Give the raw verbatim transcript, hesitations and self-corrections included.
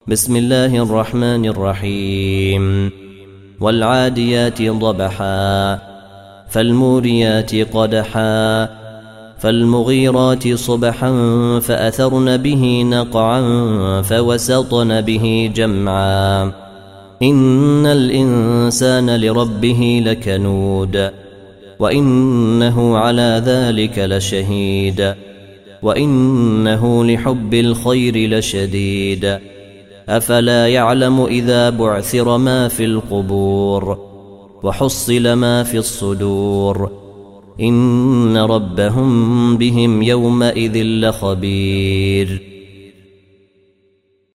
بسم الله الرحمن الرحيم والعاديات ضبحا فالموريات قدحا فالمغيرات صبحا فأثرن به نقعا فوسطن به جمعا إن الإنسان لربه لكنود وإنه على ذلك لشهيد وإنه لحب الخير لشديد أفلا يعلم إذا بعثر ما في القبور وحصل ما في الصدور إن ربهم بهم يومئذ لخبير